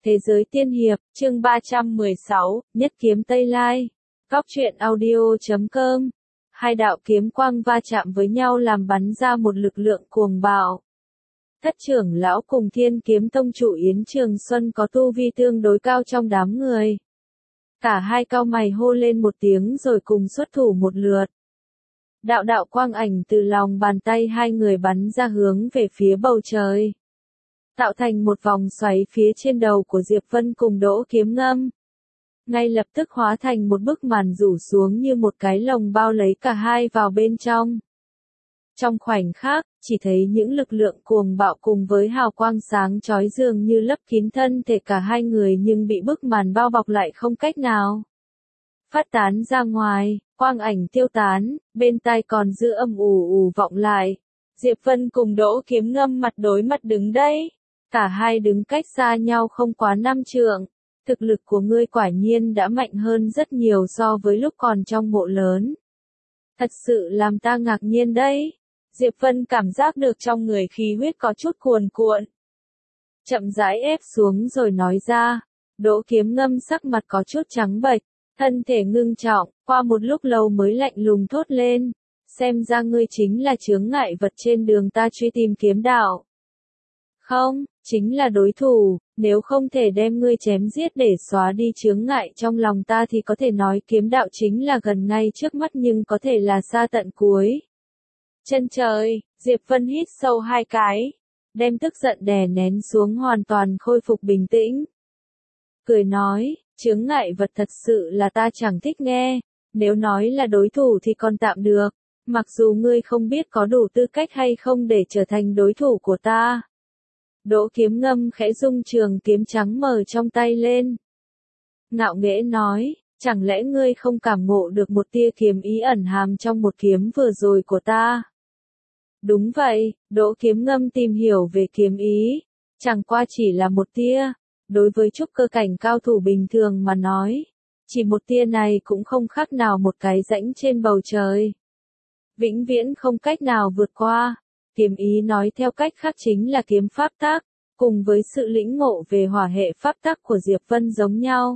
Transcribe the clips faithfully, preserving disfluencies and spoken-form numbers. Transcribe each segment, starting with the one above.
Thế giới tiên hiệp, chương ba trăm mười sáu, Nhất kiếm Tây Lai. Góc truyện audio chấm com. Hai đạo kiếm quang va chạm với nhau làm bắn ra một lực lượng cuồng bạo. Thất trưởng lão cùng Thiên Kiếm Tông chủ Yến Trường Xuân có tu vi tương đối cao trong đám người. Cả hai cau mày hô lên một tiếng rồi cùng xuất thủ một lượt. Đạo đạo quang ảnh từ lòng bàn tay hai người bắn ra hướng về phía bầu trời, tạo thành một vòng xoáy phía trên đầu của Diệp Vân cùng Đỗ Kiếm Ngâm. Ngay lập tức hóa thành một bức màn rủ xuống như một cái lồng bao lấy cả hai vào bên trong. Trong khoảnh khắc, chỉ thấy những lực lượng cuồng bạo cùng với hào quang sáng chói dường như lấp kín thân thể cả hai người nhưng bị bức màn bao bọc lại không cách nào phát tán ra ngoài, quang ảnh tiêu tán, bên tai còn giữ âm ù ù vọng lại. Diệp Vân cùng Đỗ Kiếm Ngâm mặt đối mặt đứng đây. Cả hai đứng cách xa nhau không quá năm trượng. Thực lực của ngươi quả nhiên đã mạnh hơn rất nhiều so với lúc còn trong mộ lớn. Thật sự làm ta ngạc nhiên đấy. Diệp Vân cảm giác được trong người khí huyết có chút cuồn cuộn. Chậm rãi ép xuống rồi nói ra. Đỗ Kiếm Ngâm sắc mặt có chút trắng bệch, thân thể ngưng trọng, qua một lúc lâu mới lạnh lùng thốt lên. Xem ra ngươi chính là chướng ngại vật trên đường ta truy tìm kiếm đạo. Không, chính là đối thủ, nếu không thể đem ngươi chém giết để xóa đi chướng ngại trong lòng ta thì có thể nói kiếm đạo chính là gần ngay trước mắt nhưng có thể là xa tận cuối. Chân trời, Diệp Vân hít sâu hai cái, đem tức giận đè nén xuống hoàn toàn khôi phục bình tĩnh. Cười nói, chướng ngại vật thật sự là ta chẳng thích nghe, nếu nói là đối thủ thì còn tạm được, mặc dù ngươi không biết có đủ tư cách hay không để trở thành đối thủ của ta. Đỗ Kiếm Ngâm khẽ rung trường kiếm trắng mờ trong tay lên. Ngạo nghễ nói, chẳng lẽ ngươi không cảm ngộ được một tia kiếm ý ẩn hàm trong một kiếm vừa rồi của ta? Đúng vậy, Đỗ Kiếm Ngâm tìm hiểu về kiếm ý, chẳng qua chỉ là một tia, đối với trúc cơ cảnh cao thủ bình thường mà nói, chỉ một tia này cũng không khác nào một cái rãnh trên bầu trời. Vĩnh viễn không cách nào vượt qua. Kiếm ý nói theo cách khác chính là kiếm pháp tác, cùng với sự lĩnh ngộ về hỏa hệ pháp tác của Diệp Vân giống nhau.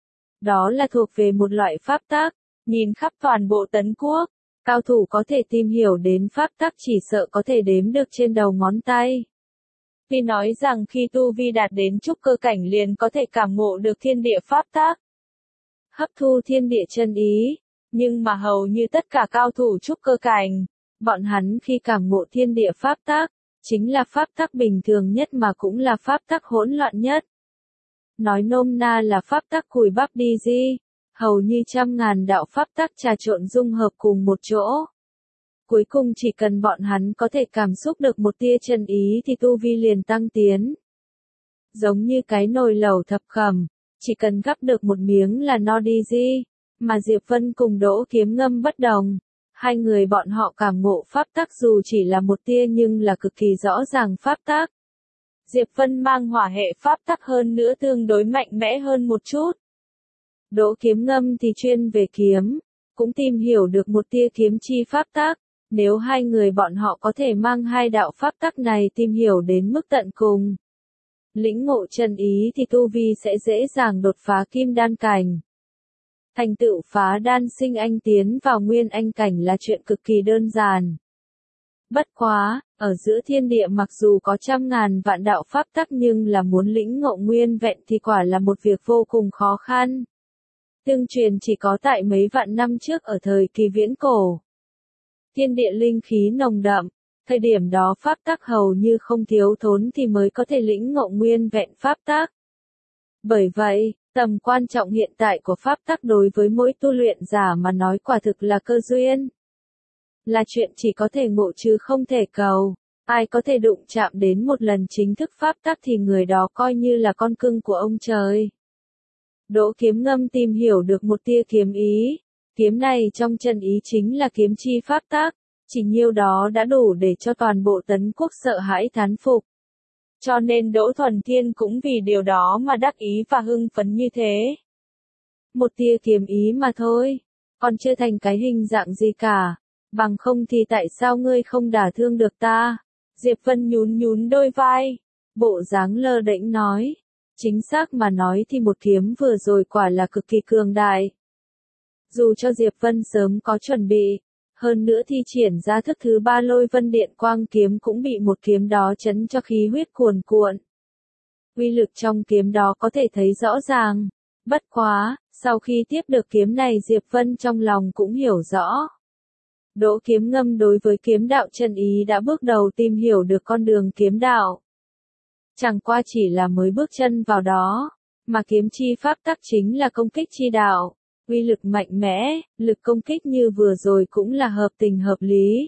Đó là thuộc về một loại pháp tác, nhìn khắp toàn bộ Tấn Quốc, cao thủ có thể tìm hiểu đến pháp tác chỉ sợ có thể đếm được trên đầu ngón tay. Vì nói rằng khi tu vi đạt đến trúc cơ cảnh liền có thể cảm ngộ được thiên địa pháp tác, hấp thu thiên địa chân ý, nhưng mà hầu như tất cả cao thủ trúc cơ cảnh, bọn hắn khi cảm ngộ thiên địa pháp tác, chính là pháp tác bình thường nhất mà cũng là pháp tác hỗn loạn nhất. Nói nôm na là pháp tác cùi bắp đi di, hầu như trăm ngàn đạo pháp tác trà trộn dung hợp cùng một chỗ. Cuối cùng chỉ cần bọn hắn có thể cảm xúc được một tia chân ý thì tu vi liền tăng tiến. Giống như cái nồi lẩu thập cẩm, chỉ cần gắp được một miếng là no đi di, mà Diệp Vân cùng Đỗ Kiếm Ngâm bất đồng. Hai người bọn họ cảm ngộ pháp tác dù chỉ là một tia nhưng là cực kỳ rõ ràng pháp tác. Diệp Vân mang hỏa hệ pháp tác hơn nữa tương đối mạnh mẽ hơn một chút. Đỗ Kiếm Ngâm thì chuyên về kiếm, cũng tìm hiểu được một tia kiếm chi pháp tác. Nếu hai người bọn họ có thể mang hai đạo pháp tác này tìm hiểu đến mức tận cùng, lĩnh ngộ chân ý thì tu vi sẽ dễ dàng đột phá kim đan cảnh. Thành tựu phá đan sinh anh tiến vào nguyên anh cảnh là chuyện cực kỳ đơn giản. Bất quá, ở giữa thiên địa mặc dù có trăm ngàn vạn đạo pháp tắc nhưng là muốn lĩnh ngộ nguyên vẹn thì quả là một việc vô cùng khó khăn. Tương truyền chỉ có tại mấy vạn năm trước ở thời kỳ viễn cổ. Thiên địa linh khí nồng đậm, thời điểm đó pháp tắc hầu như không thiếu thốn thì mới có thể lĩnh ngộ nguyên vẹn pháp tắc. Bởi vậy, tầm quan trọng hiện tại của pháp tắc đối với mỗi tu luyện giả mà nói quả thực là cơ duyên. Là chuyện chỉ có thể ngộ chứ không thể cầu, ai có thể đụng chạm đến một lần chính thức pháp tắc thì người đó coi như là con cưng của ông trời. Đỗ Kiếm Ngâm tìm hiểu được một tia kiếm ý, kiếm này trong chân ý chính là kiếm chi pháp tắc, chỉ nhiêu đó đã đủ để cho toàn bộ Tấn Quốc sợ hãi thán phục. Cho nên Đỗ Thuần Thiên cũng vì điều đó mà đắc ý và hưng phấn như thế. Một tia kiếm ý mà thôi, còn chưa thành cái hình dạng gì cả, bằng không thì tại sao ngươi không đả thương được ta? Diệp Vân nhún nhún đôi vai, bộ dáng lơ đễnh nói, Chính xác mà nói thì một kiếm vừa rồi quả là cực kỳ cường đại. Dù cho Diệp Vân sớm có chuẩn bị, hơn nữa thi triển ra thức thứ ba lôi vân điện quang kiếm cũng bị một kiếm đó chấn cho khí huyết cuồn cuộn. Uy lực trong kiếm đó có thể thấy rõ ràng. Bất quá, sau khi tiếp được kiếm này Diệp Vân trong lòng cũng hiểu rõ. Đỗ Kiếm Ngâm đối với kiếm đạo chân ý đã bước đầu tìm hiểu được con đường kiếm đạo. Chẳng qua chỉ là mới bước chân vào đó, mà kiếm chi pháp tắc chính là công kích chi đạo. Uy lực mạnh mẽ, lực công kích như vừa rồi cũng là hợp tình hợp lý.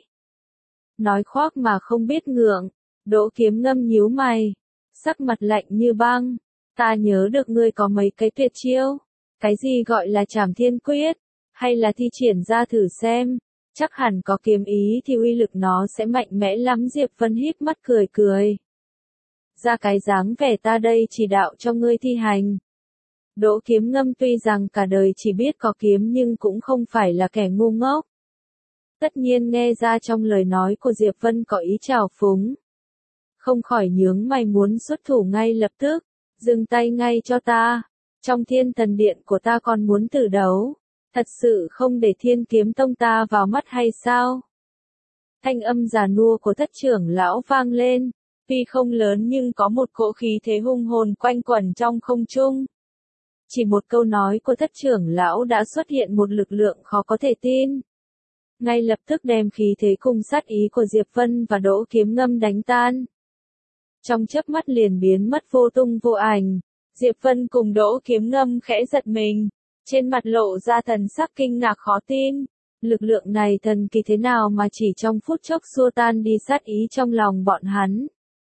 Nói khoác mà không biết ngượng, Đỗ Kiếm Ngâm nhíu mày, sắc mặt lạnh như băng. Ta nhớ được ngươi có mấy cái tuyệt chiêu, cái gì gọi là Trảm Thiên Quyết, hay là thi triển ra thử xem, chắc hẳn có kiếm ý thì uy lực nó sẽ mạnh mẽ lắm. Diệp Vân híp mắt cười cười. Ra cái dáng vẻ ta đây chỉ đạo cho ngươi thi hành. Đỗ Kiếm Ngâm tuy rằng cả đời chỉ biết có kiếm nhưng cũng không phải là kẻ ngu ngốc. Tất nhiên nghe ra trong lời nói của Diệp Vân có ý trào phúng. Không khỏi nhướng mày muốn xuất thủ ngay lập tức. Dừng tay ngay cho ta. Trong Thiên Thần Điện của ta còn muốn tử đấu. Thật sự không để Thiên Kiếm Tông ta vào mắt hay sao? Thanh âm già nua của Thất trưởng lão vang lên. Tuy không lớn nhưng có một cỗ khí thế hung hồn quanh quẩn trong không trung. Chỉ một câu nói của Thất trưởng lão đã xuất hiện một lực lượng khó có thể tin. Ngay lập tức đem khí thế cùng sát ý của Diệp Vân và Đỗ Kiếm Ngâm đánh tan. Trong chớp mắt liền biến mất vô tung vô ảnh. Diệp Vân cùng Đỗ Kiếm Ngâm khẽ giật mình, trên mặt lộ ra thần sắc kinh ngạc khó tin. Lực lượng này thần kỳ thế nào mà chỉ trong phút chốc xua tan đi sát ý trong lòng bọn hắn.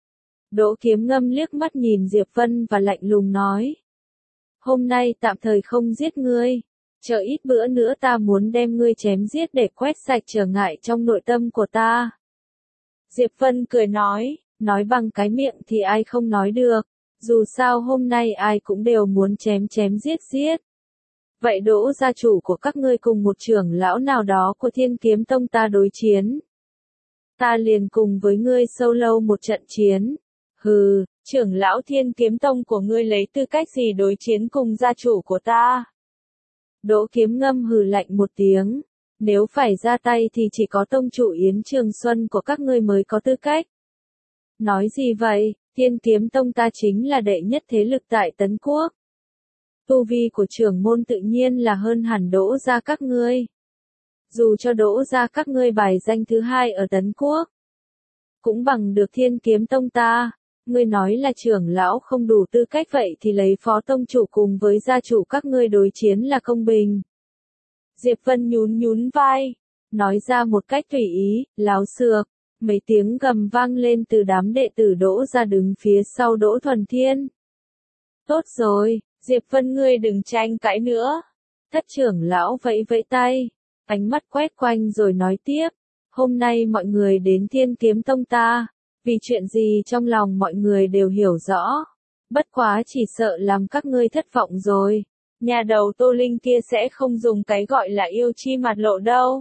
Đỗ Kiếm Ngâm liếc mắt nhìn Diệp Vân và lạnh lùng nói. Hôm nay tạm thời không giết ngươi, chờ ít bữa nữa ta muốn đem ngươi chém giết để quét sạch trở ngại trong nội tâm của ta. Diệp Vân cười nói, nói bằng cái miệng thì ai không nói được, dù sao hôm nay ai cũng đều muốn chém chém giết giết. Vậy Đỗ gia chủ của các ngươi cùng một trưởng lão nào đó của Thiên Kiếm Tông ta đối chiến. Ta liền cùng với ngươi sâu lâu một trận chiến. Hừ, trưởng lão Thiên Kiếm Tông của ngươi lấy tư cách gì đối chiến cùng gia chủ của ta? Đỗ Kiếm Ngâm hừ lạnh một tiếng. Nếu phải ra tay thì chỉ có tông chủ Yến Trường Xuân của các ngươi mới có tư cách. Nói gì vậy, Thiên Kiếm Tông ta chính là đệ nhất thế lực tại Tấn Quốc. Tu vi của trưởng môn tự nhiên là hơn hẳn Đỗ gia các ngươi. Dù cho Đỗ gia các ngươi bài danh thứ hai ở Tấn Quốc, cũng bằng được Thiên Kiếm Tông ta. Ngươi nói là trưởng lão không đủ tư cách vậy thì lấy phó tông chủ cùng với gia chủ các ngươi đối chiến là công bình. Diệp Vân nhún nhún vai, nói ra một cách tùy ý, láo xược. Mấy tiếng gầm vang lên từ đám đệ tử Đỗ gia đứng phía sau Đỗ Thuần Thiên. Tốt rồi, Diệp Vân ngươi đừng tranh cãi nữa. Thất trưởng lão vẫy vẫy tay, ánh mắt quét quanh rồi nói tiếp. Hôm nay mọi người đến Thiên Kiếm Tông ta, vì chuyện gì trong lòng mọi người đều hiểu rõ. Bất quá chỉ sợ làm các ngươi thất vọng rồi. Nhà đầu Tô Linh kia sẽ không dùng cái gọi là yêu chi mặt lộ đâu.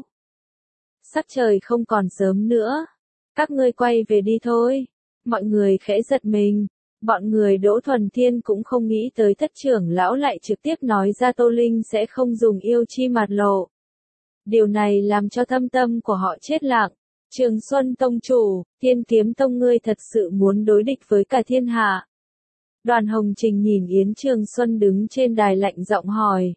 Sắc trời không còn sớm nữa. Các ngươi quay về đi thôi. Mọi người khẽ giật mình. Bọn người Đỗ Thuần Thiên cũng không nghĩ tới thất trưởng lão lại trực tiếp nói ra Tô Linh sẽ không dùng yêu chi mặt lộ. Điều này làm cho thâm tâm của họ chết lặng. Trường Xuân Tông chủ, Thiên Kiếm Tông ngươi thật sự muốn đối địch với cả thiên hạ. Đoàn Hồng Trình nhìn Yến Trường Xuân đứng trên đài lạnh giọng hỏi.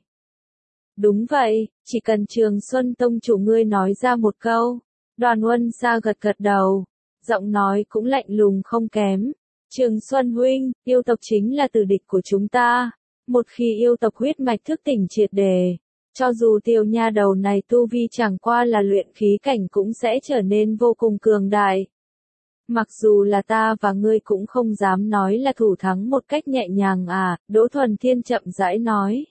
Đúng vậy, chỉ cần Trường Xuân Tông chủ ngươi nói ra một câu. Đoàn Uân Sa gật gật đầu, giọng nói cũng lạnh lùng không kém. Trường Xuân huynh, yêu tộc chính là tử địch của chúng ta. Một khi yêu tộc huyết mạch thức tỉnh triệt đề, cho dù tiểu nha đầu này tu vi chẳng qua là luyện khí cảnh cũng sẽ trở nên vô cùng cường đại. Mặc dù là ta và ngươi cũng không dám nói là thủ thắng một cách nhẹ nhàng à, Đỗ Thuần Thiên chậm rãi nói.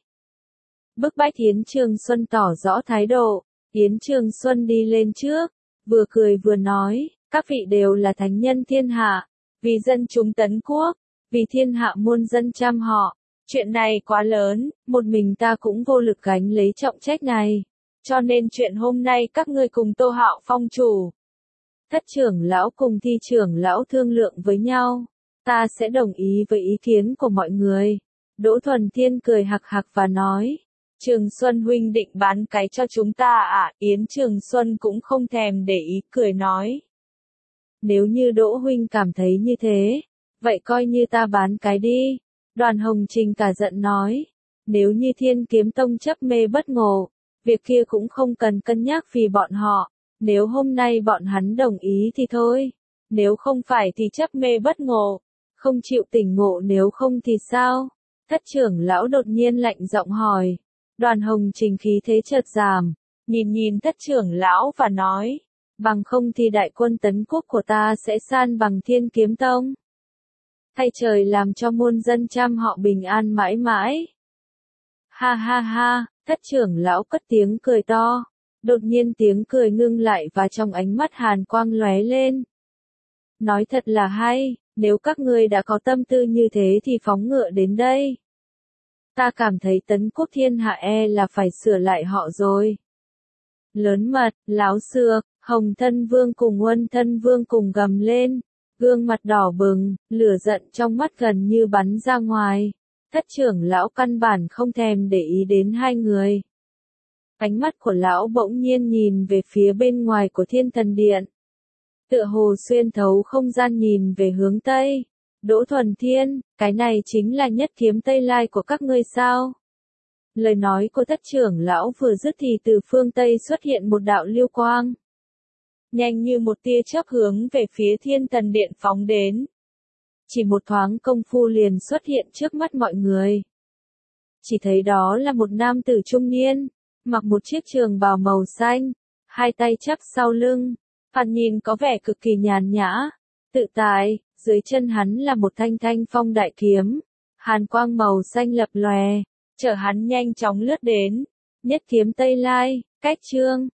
Bức bách Yến Trường Xuân tỏ rõ thái độ, Yến Trường Xuân đi lên trước, vừa cười vừa nói, các vị đều là thánh nhân thiên hạ, vì dân chúng Tấn Quốc, vì thiên hạ muôn dân chăm họ. Chuyện này quá lớn, một mình ta cũng vô lực gánh lấy trọng trách này. Cho nên chuyện hôm nay các ngươi cùng Tô Hạo Phong chủ. Thất trưởng lão cùng thi trưởng lão thương lượng với nhau. Ta sẽ đồng ý với ý kiến của mọi người. Đỗ Thuần Thiên cười hạc hạc và nói. Trường Xuân huynh định bán cái cho chúng ta à? Yến Trường Xuân cũng không thèm để ý, cười nói. Nếu như Đỗ huynh cảm thấy như thế, vậy coi như ta bán cái đi. Đoàn Hồng Trình cả giận nói. Nếu như Thiên Kiếm Tông chấp mê bất ngộ, việc kia cũng không cần cân nhắc vì bọn họ. Nếu hôm nay bọn hắn đồng ý thì thôi. Nếu không phải thì chấp mê bất ngộ. Không chịu tỉnh ngộ, nếu không thì sao? Thất trưởng lão đột nhiên lạnh giọng hỏi. Đoàn Hồng Trình khí thế chợt giảm, nhìn nhìn thất trưởng lão và nói. Bằng không thì đại quân tấn quốc của ta sẽ san bằng Thiên Kiếm Tông. Thay trời làm cho muôn dân trăm họ bình an mãi mãi. Ha ha ha, thất trưởng lão cất tiếng cười to. Đột nhiên tiếng cười ngưng lại và trong ánh mắt hàn quang lóe lên. Nói thật là hay, nếu các ngươi đã có tâm tư như thế thì phóng ngựa đến đây. Ta cảm thấy tấn quốc thiên hạ e là phải sửa lại họ rồi. Lớn mật, láo xược, Hồng Thân Vương cùng Huân Thân Vương cùng gầm lên. Gương mặt đỏ bừng, lửa giận trong mắt gần như bắn ra ngoài. Thất trưởng lão căn bản không thèm để ý đến hai người. Ánh mắt của lão bỗng nhiên nhìn về phía bên ngoài của Thiên Thần Điện. Tựa hồ xuyên thấu không gian nhìn về hướng Tây. Đỗ Thuần Thiên, cái này chính là nhất kiếm Tây Lai của các ngươi sao? Lời nói của thất trưởng lão vừa dứt thì từ phương Tây xuất hiện một đạo lưu quang. Nhanh như một tia chớp hướng về phía Thiên Thần Điện phóng đến. Chỉ một thoáng công phu liền xuất hiện trước mắt mọi người. Chỉ thấy đó là một nam tử trung niên, mặc một chiếc trường bào màu xanh, hai tay chắp sau lưng, thoạt nhìn có vẻ cực kỳ nhàn nhã, tự tại, dưới chân hắn là một thanh thanh phong đại kiếm, hàn quang màu xanh lập lòe, chở hắn nhanh chóng lướt đến. Nhất kiếm Tây Lai, cách chương